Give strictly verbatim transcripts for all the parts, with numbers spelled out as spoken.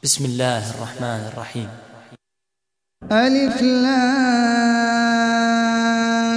بسم الله الرحمن الرحيم. ألف لام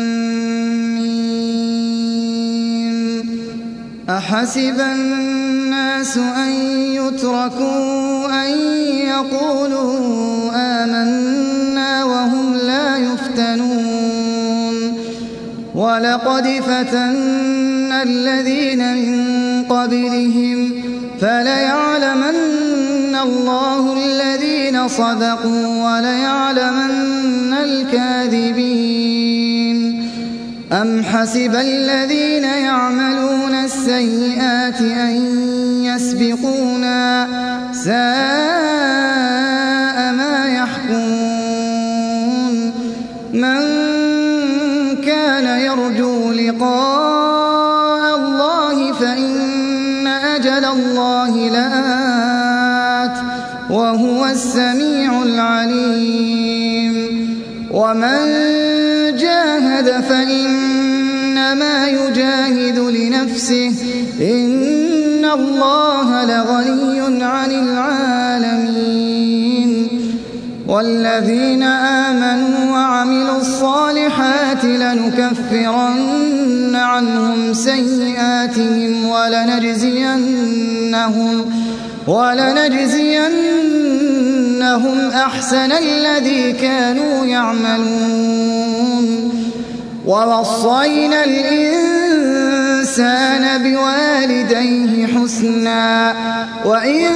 ميم. أحسب الناس أن يتركوا أن يقولوا آمنا وهم لا يفتنون. ولقد فتنا الذين من قبلهم فليعلمن الله الذين صدقوا وليعلمن الكاذبين. أم حسب الذين يعملون السيئات أن يسبقونا ساء ما يحكمون. من كان يرجو لقاء الله فإن أجل الله لآت وهو السميع العليم. ومن جاهد فإنما يجاهد لنفسه إن الله لغني عن العالمين. والذين آمنوا وعملوا الصالحات لنكفرن عنهم سيئاتهم ولنجزينهم ولنجزينهم أحسن الذي كانوا يعملون. ووصينا الإنسان بوالديه حسنا وإن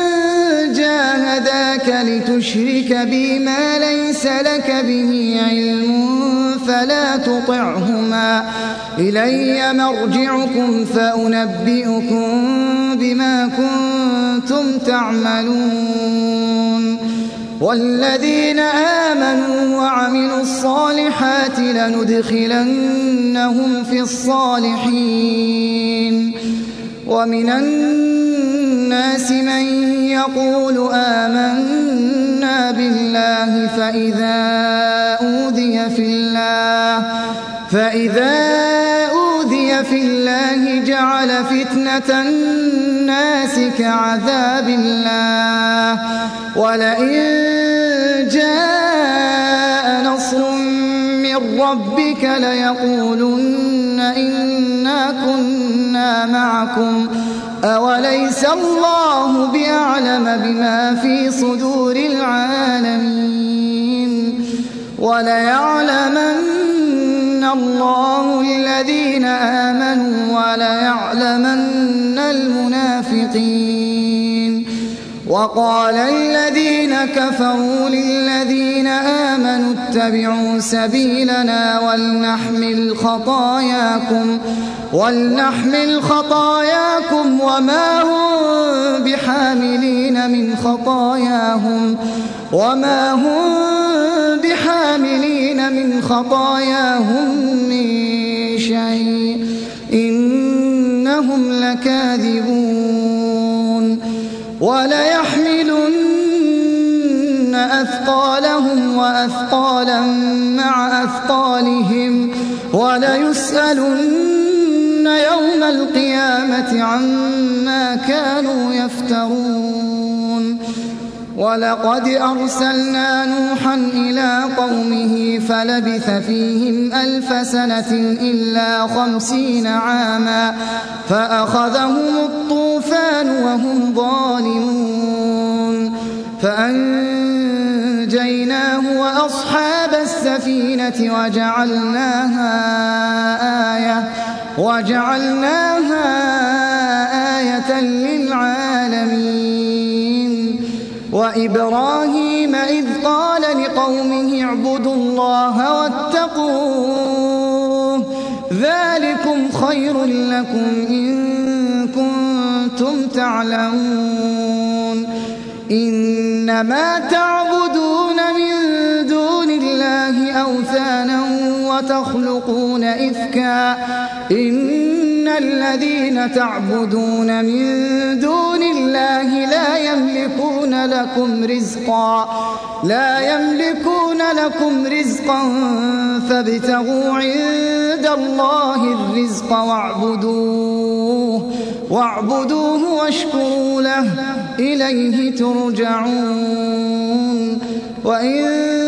جاهداك لتشرك بي ما ليس لك به علم فلا تطعهما إلي مرجعكم فأنبئكم بما كنتم تعملون. والذين آمنوا وعملوا الصالحات لندخلنهم في الصالحين. ومن الناس من يقول آمنا بالله فإذا أوذي في الله فإذا أوذي في الله جعل فتنة الناس كعذاب الله ولئن جاء نصر من ربك ليقولن إنا كنا معكم أوليس الله بأعلم بما في صدور العالمين. وليعلمن الله الذين آمنوا وليعلمن المنافقين. وقال الذين كفروا للذين آمنوا اتبعوا سبيلنا ولنحمل خطاياكم ولنحمل خطاياكم وما هم بحاملين من خطاياهم وما هم بحاملين من خطاياهم من شيء إنهم لكاذبون. وليحملن أثقالهم وأثقالا مع أثقالهم وليسألن يوم القيامة عما كانوا يفترون. ولقد أرسلنا نوحا إلى قومه فلبث فيهم ألف سنة إلا خمسين عاما فأخذهم الطوفان وهم ظالمون فأنجيناه وأصحاب السفينة وجعلناها آية وجعلناها آية للعالمين. وإبراهيم إذ قال لقومه اعبدوا الله واتقوه ذلكم خير لكم إن كنتم تعلمون. إنما تعبدون من دون الله أوثانا وتخلقون إفكا إن الذين تعبدون من دون الله لا يملكون لكم رزقا لا يملكون لكم رزقا فابتغوا عند الله الرزق واعبدوه واعبدوه واشكروا له إليه ترجعون وإن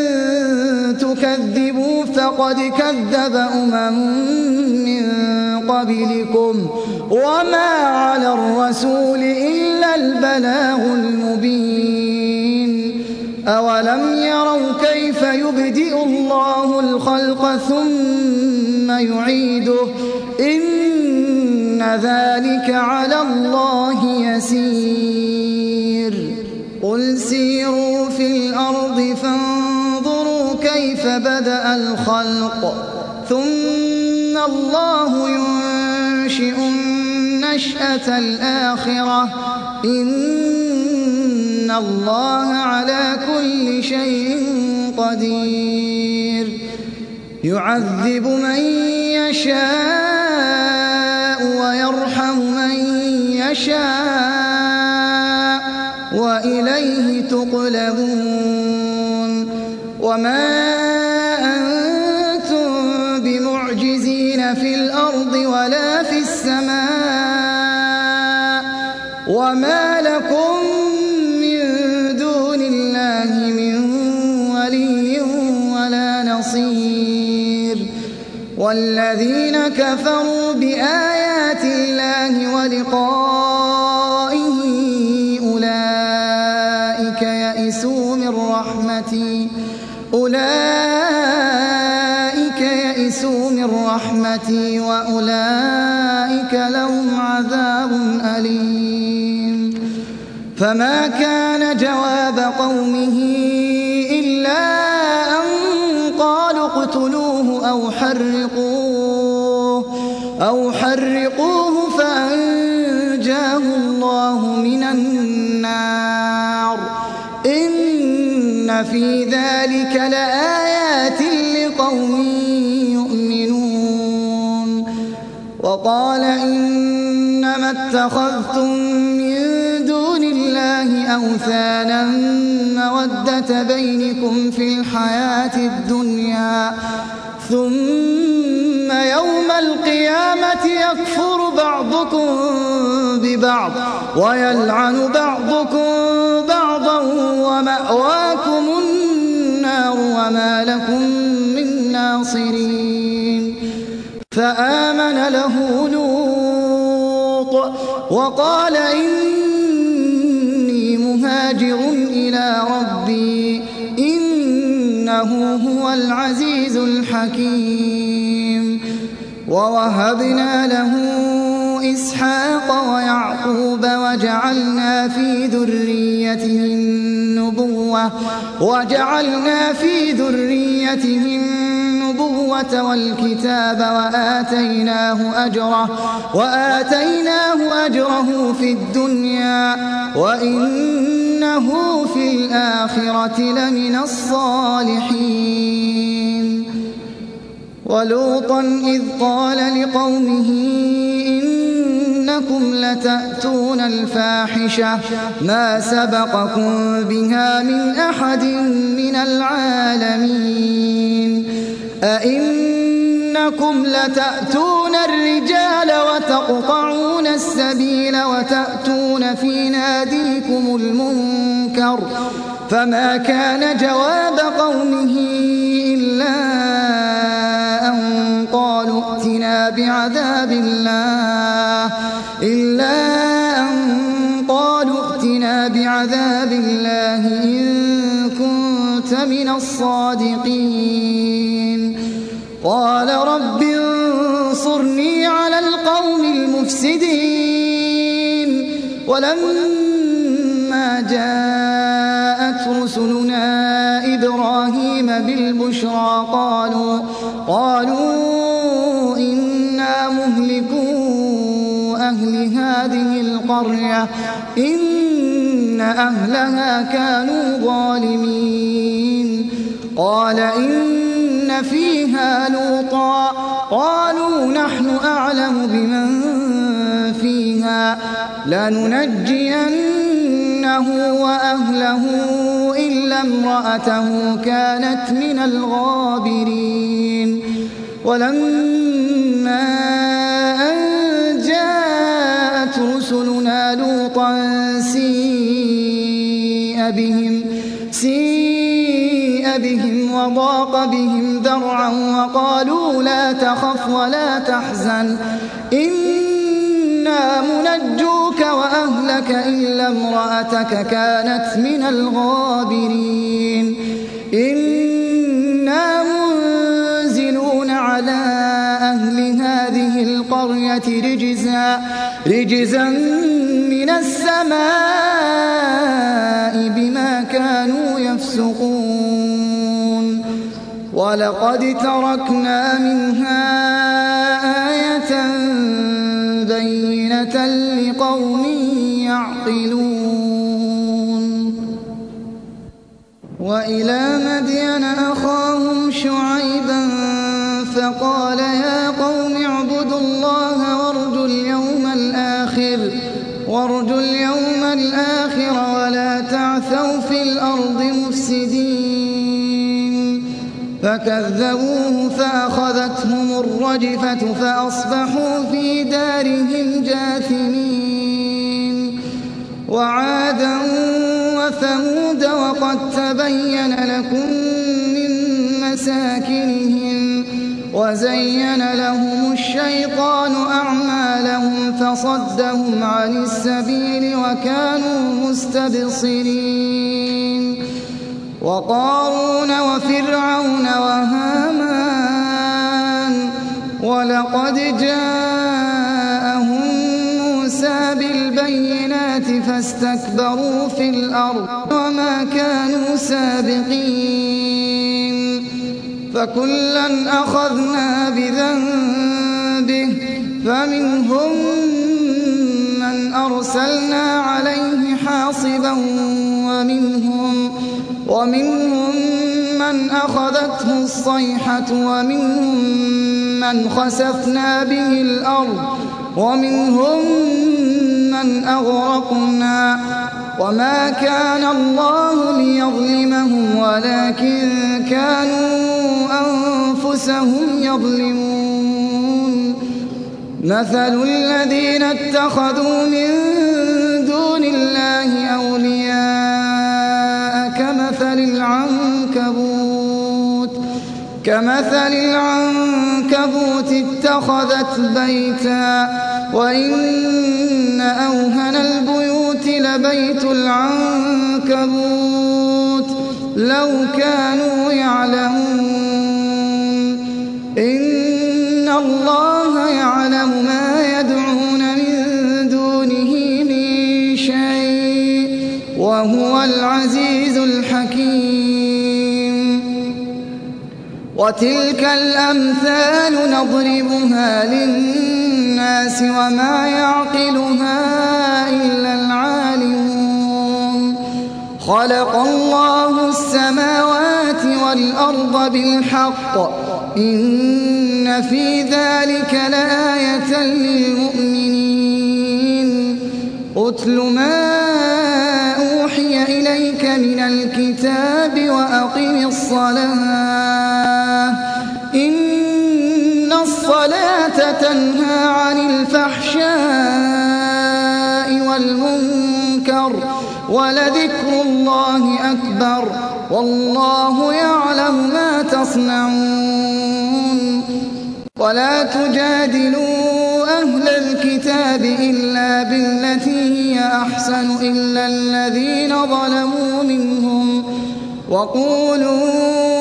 تكذبوا فقد كذب أمم من قبلكم وما على الرسول إلا البلاغ المبين أولم يروا كيف يبدئ الله الخلق ثم يعيده إن ذلك على الله يسير قل سيروا في الأرض فانظروا كيف بدأ الخلق ثم الله ينشئ النشأة الآخرة إن الله على كل شيء قدير يعذب من يشاء ويرحم من يشاء وإليه تقلبون وما أنتم بمعجزين في الأرض ولا في السماء وما لكم من دون الله من ولي ولا نصير والذين كفروا بآيات الله ولقائه أولئك يئسوا من رحمتي أولئك يئسوا من رحمتي وأولئك لهم عذاب أليم فما كان جواب قومه إلا أن قالوا اقتلوه أو حرقوه أو حرقوه فأنجاه الله من النار إن في ذلك لآيات لقوم يؤمنون وقال إنما اتخذتم من دون الله أوثانا مودة بينكم في الحياة الدنيا ثم يوم القيامة يكفر بعضكم ببعض ويلعن بعضكم بعضا ومأواكم النار وما لكم من ناصرين فآمن له لوط وقال إني مهاجر إلى ربي إنه هو العزيز الحكيم ووهبنا له إسحاق ويعقوب وجعلنا في ذريته النبوة وجعلنا في ذريته النبوة والكتاب وآتيناه أجره وآتيناه أجره في الدنيا وإنه في الآخرة لمن الصالحين ولوطا إذ قال لقومه إنكم لتأتون الفاحشة ما سبقكم بها من أحد من العالمين أئنكم لتأتون الرجال وتقطعون السبيل وتأتون في ناديكم المنكر فما كان جواب قومه إلا أن قالوا ائتنا بعذاب الله إلا أن قالوا ائتنا بعذاب الله إن كنت من الصادقين قال رب انصرني على القوم المفسدين ولما جاءت رسلنا إبراهيم بالبشرى قالوا قالوا إنا مهلكو أهل هذه القرية إن أهلها كانوا ظالمين قال إن فيها لوطا قالوا نحن أعلم بمن فيها لننجينه وأهله إلا امرأته كانت من الغابرين ولما أن جاءت رسلنا لوطا سيئا بهم سيء بهم وضاق بهم ذرعا وقالوا لا تخف ولا تحزن إنا منجوك وأهلك إلا امرأتك كانت من الغابرين إنا منزلون على أهل هذه القرية رجزا, رجزا من السماء بما كانوا يفسقون ولقد تركنا منها آية بينة لقوم يعقلون وإلى مدين أخاهم شعيبا فقال يا قوم اعبدوا الله وارجوا اليوم الآخر وارجوا اليوم الآخر ولا تعثوا في الأرض مفسدين فكذبوه فأخذتهم الرجفة فأصبحوا في دارهم جاثمين وعادا وثمود وقد تبين لكم من مساكنهم وزين لهم الشيطان أعمالهم فصدهم عن السبيل وكانوا مستبصرين وقارون وفرعون وهامان ولقد جاءهم موسى بالبينات فاستكبروا في الأرض وما كانوا سابقين فكلا أخذنا بذنبه فمنهم من أرسلنا عليه حاصبا ومنهم, ومنهم من أخذته الصيحة ومنهم من خسفنا به الأرض ومنهم من أغرقنا وما كان الله ليظلمهم ولكن كانوا أنفسهم يظلمون مثل الذين اتخذوا من دون الله أولياء كمثل العنكبوت كمثل العنكبوت اتخذت بيتا وإن أوهن البيوت لبيت العنكبوت لو كانوا يعلمون إن الله يعلم ما يدعون من دونه من شيء وهو العزيز الحكيم وتلك الأمثال نضربها للناس وما يعقلها إلا العالمون خلق الله السماوات والأرض بالحق إن في ذلك لآية للمؤمنين أتل ما أوحي إليك من الكتاب وأقم الصلاة إن الصلاة تنهى عن الفحشاء والمنكر ولذكر الله أكبر والله يعلم ما تصنعون ولا تجادلوا أهل الكتاب إلا بالتي هي أحسن إلا الذين ظلموا منهم وقولوا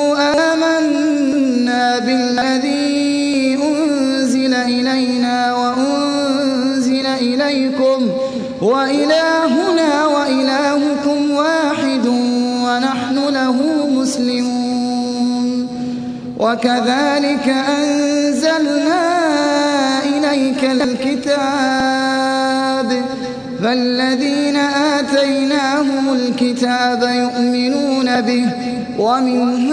آمنا بالذي أنزل إلينا وأنزل إليكم وإلهنا وإلهكم واحد ونحن له مسلمون وكذلك أنزلنا إليك الكتاب فالذين آتيناهم الكتاب يؤمنون به ومن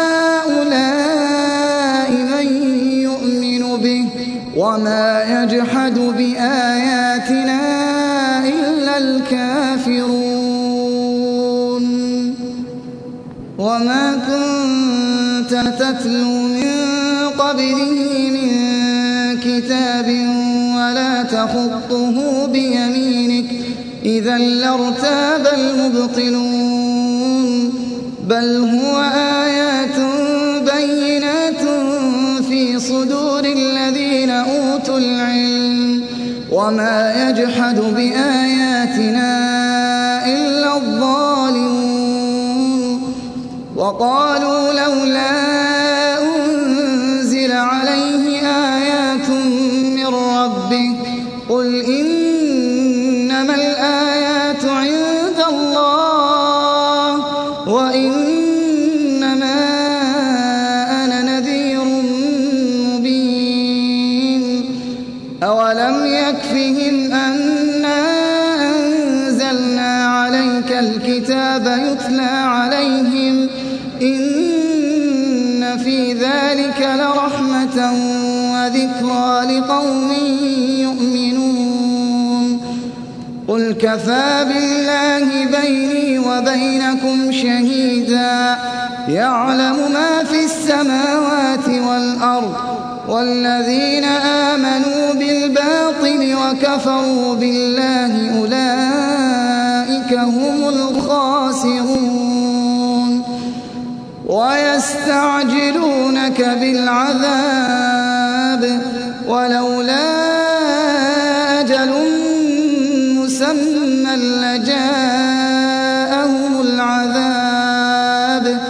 هؤلاء من يؤمن به وما يجحد بآياتنا إلا الكافرون وما كنت تتلو من قبله من كتاب ولا تخطه بيمينك إذا لارتاب المبطلون بل هو آيات بينات في صدور الذين أوتوا العلم وما يجحد بآياتنا إلا الظالمون وقالوا لولا أنزل عليه آيات من ربه قل إنما الآيات عند الله وإنما أنا نذير مبين أولم يكفهم أنا أنزلنا عليك الكتاب يتلى عليهم إن في ذلك لرحمة وذكرى لقوم يؤمنون قل كفى بالله بيني وبينكم شهيدا يعلم ما في السماوات والأرض والذين آمنوا بالباطل وكفروا بالله أولئك هم الخاسرون ويستعجلونك بالعذاب ولولا أجل مسمى لجاءهم العذاب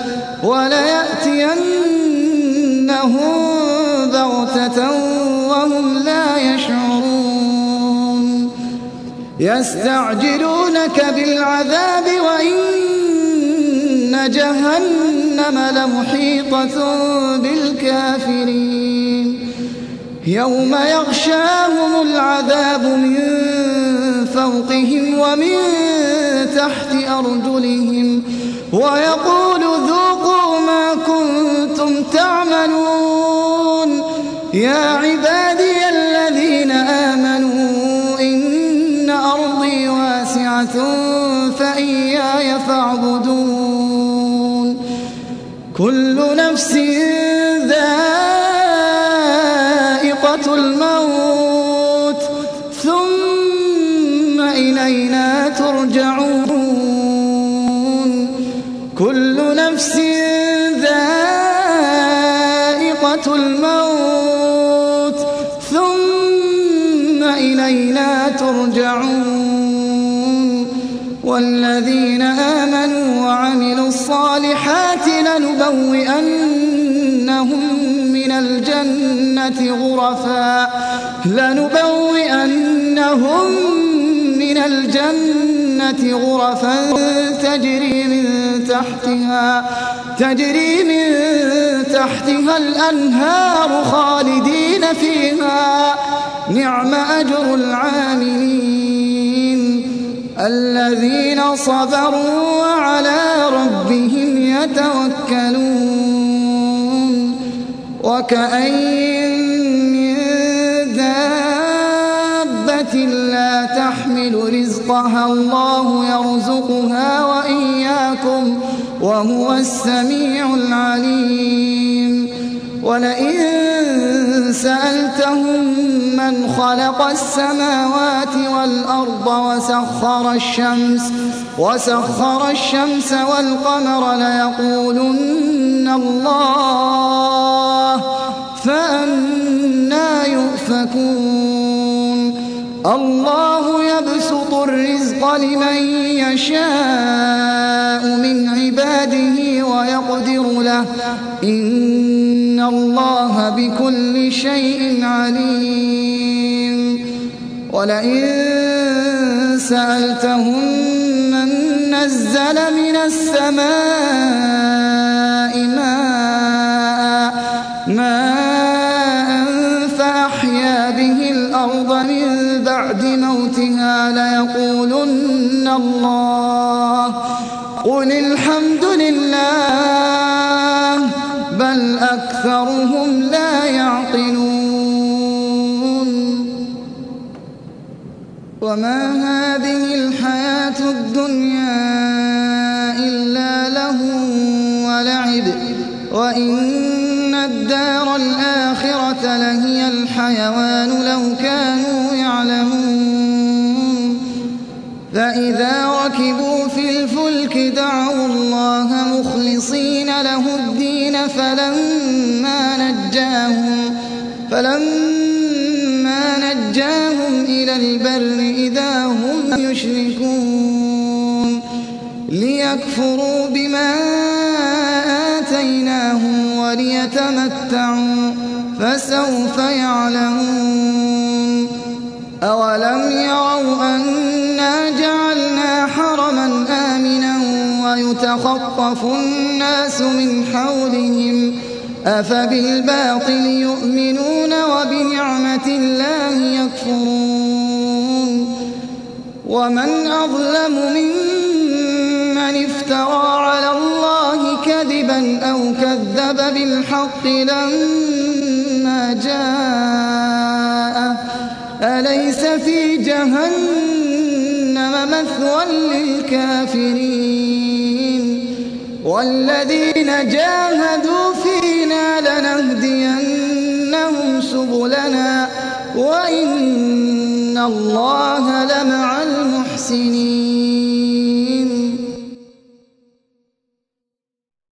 وليأتينهم بغتة وهم لا يشعرون يستعجلونك بالعذاب وإن جهنم لمحيطة بالكافرين يوم يغشاهم العذاب من فوقهم ومن تحت أرجلهم ويقول ذوقوا ما كنتم تعملون يا عبادي الذين آمنوا إن أرضي واسعة فإياي فاعبدون كل نفس ذائقة الموت ثم إلينا ترجعون كل نفس ذائقة الموت ثم إلينا ترجعون والذين آمنوا وعملوا الصالحات لنبوئنهم من الجنة غرفا لنبوئنهم من الجنة غرفا تجري من تحتها تجري من تحتها الأنهار خالدين فيها نعم أجر العاملين الذين صبروا وعلى ربهم يتوكلون وكأين من دابة لا تحمل رزقها الله يرزقها وإياكم وهو السميع العليم ولئن سألتهم من خلق السماوات والأرض وسخر الشمس وسخر الشمس والقمر ليقولن الله فأنى يؤفكون الله يبسط الرزق لمن يشاء من عباده ويقدر له إن الله بكل شيء عليم ولئن سألتهم من نزل من السماء ماء ماء فأحيا به الأرض من بعد موتها ليقولن الله قل الحمد لله بل أكثرهم لا يعقلون وما هذه الحياة الدنيا إلا لهو ولعب وإن الدار الآخرة لهي الحيوان لو كانوا يعلمون فإذا ركبوا في الفلك دعوا الله مخلصين له الدين فلما نجاهم فلما نجاهم إلى البر إذا هم يشركون ليكفروا بما آتيناهم وليتمتعوا فسوف يعلمون أولم يروا أنا جعلنا حرما آمنا ويتخطف الناس من حولهم أفبالباطل يؤمنون وبنعمة الله يكفرون ومن أظلم ممن افترى على الله كذبا أو كذب بالحق لما جاءه أليس في جهنم مثوى للكافرين والذين جاهدوا فينا لنهدينهم سبلنا وإن الله لمع المحسنين